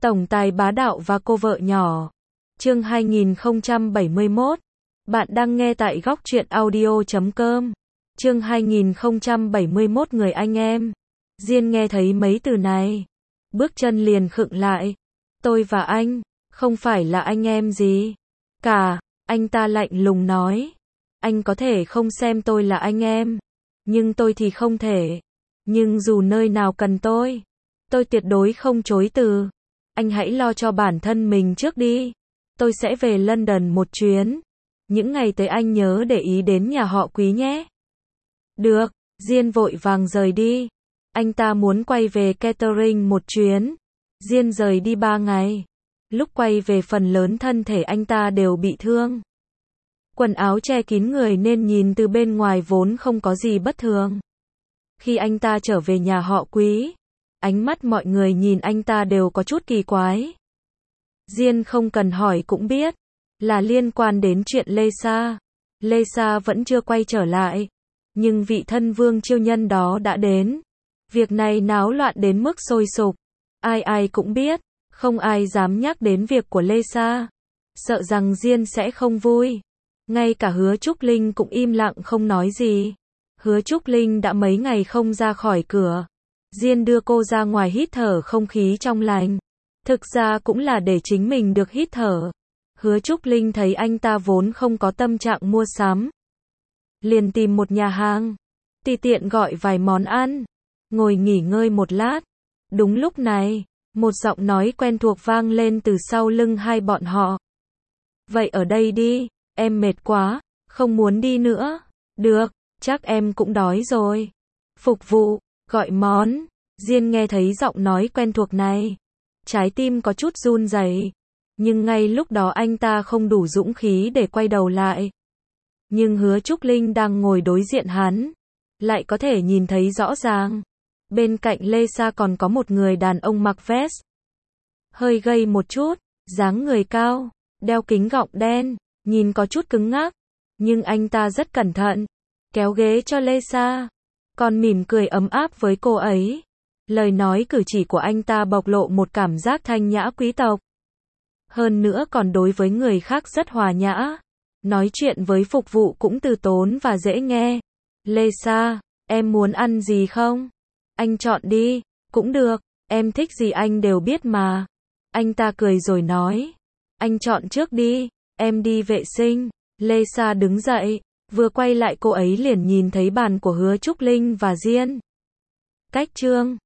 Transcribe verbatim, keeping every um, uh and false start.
Tổng tài bá đạo và cô vợ nhỏ. Chương hai nghìn không trăm bảy mươi mốt. Bạn đang nghe tại góc truyện audio chấm com. Chương hai nghìn không trăm bảy mươi mốt người anh em. Diên nghe thấy mấy từ này, bước chân liền khựng lại. Tôi và anh, không phải là anh em gì cả, anh ta lạnh lùng nói. Anh có thể không xem tôi là anh em, nhưng tôi thì không thể. Nhưng dù nơi nào cần tôi, tôi tuyệt đối không chối từ. Anh hãy lo cho bản thân mình trước đi. Tôi sẽ về London một chuyến. Những ngày tới anh nhớ để ý đến nhà họ Quý nhé. Được, Diên vội vàng rời đi. Anh ta muốn quay về catering một chuyến. Diên rời đi ba ngày. Lúc quay về phần lớn thân thể anh ta đều bị thương. Quần áo che kín người nên nhìn từ bên ngoài vốn không có gì bất thường. Khi anh ta trở về nhà họ Quý, ánh mắt mọi người nhìn anh ta đều có chút kỳ quái. Diên không cần hỏi cũng biết, là liên quan đến chuyện Lê Sa. Lê Sa vẫn chưa quay trở lại, nhưng vị thân vương chiêu nhân đó đã đến. Việc này náo loạn đến mức sôi sục, ai ai cũng biết, không ai dám nhắc đến việc của Lê Sa, sợ rằng Diên sẽ không vui. Ngay cả Hứa Trúc Linh cũng im lặng không nói gì. Hứa Trúc Linh đã mấy ngày không ra khỏi cửa. Diên đưa cô ra ngoài hít thở không khí trong lành. Thực ra cũng là để chính mình được hít thở. Hứa Trúc Linh thấy anh ta vốn không có tâm trạng mua sắm, liền tìm một nhà hàng, tùy tiện gọi vài món ăn, ngồi nghỉ ngơi một lát. Đúng lúc này, một giọng nói quen thuộc vang lên từ sau lưng hai bọn họ. Vậy ở đây đi, em mệt quá, không muốn đi nữa. Được, chắc em cũng đói rồi. Phục vụ, gọi món. Diên nghe thấy giọng nói quen thuộc này, trái tim có chút run rẩy, nhưng ngay lúc đó anh ta không đủ dũng khí để quay đầu lại. Nhưng Hứa Trúc Linh đang ngồi đối diện hắn, lại có thể nhìn thấy rõ ràng. Bên cạnh Lê Sa còn có một người đàn ông mặc vest, hơi gầy một chút, dáng người cao, đeo kính gọng đen, nhìn có chút cứng ngắc, nhưng anh ta rất cẩn thận, kéo ghế cho Lê Sa, còn mỉm cười ấm áp với cô ấy. Lời nói cử chỉ của anh ta bộc lộ một cảm giác thanh nhã quý tộc. Hơn nữa còn đối với người khác rất hòa nhã. Nói chuyện với phục vụ cũng từ tốn và dễ nghe. Lê Sa, em muốn ăn gì không? Anh chọn đi. Cũng được, em thích gì anh đều biết mà. Anh ta cười rồi nói. Anh chọn trước đi, em đi vệ sinh. Lê Sa đứng dậy, vừa quay lại cô ấy liền nhìn thấy bàn của Hứa Trúc Linh và Diên. Cách chương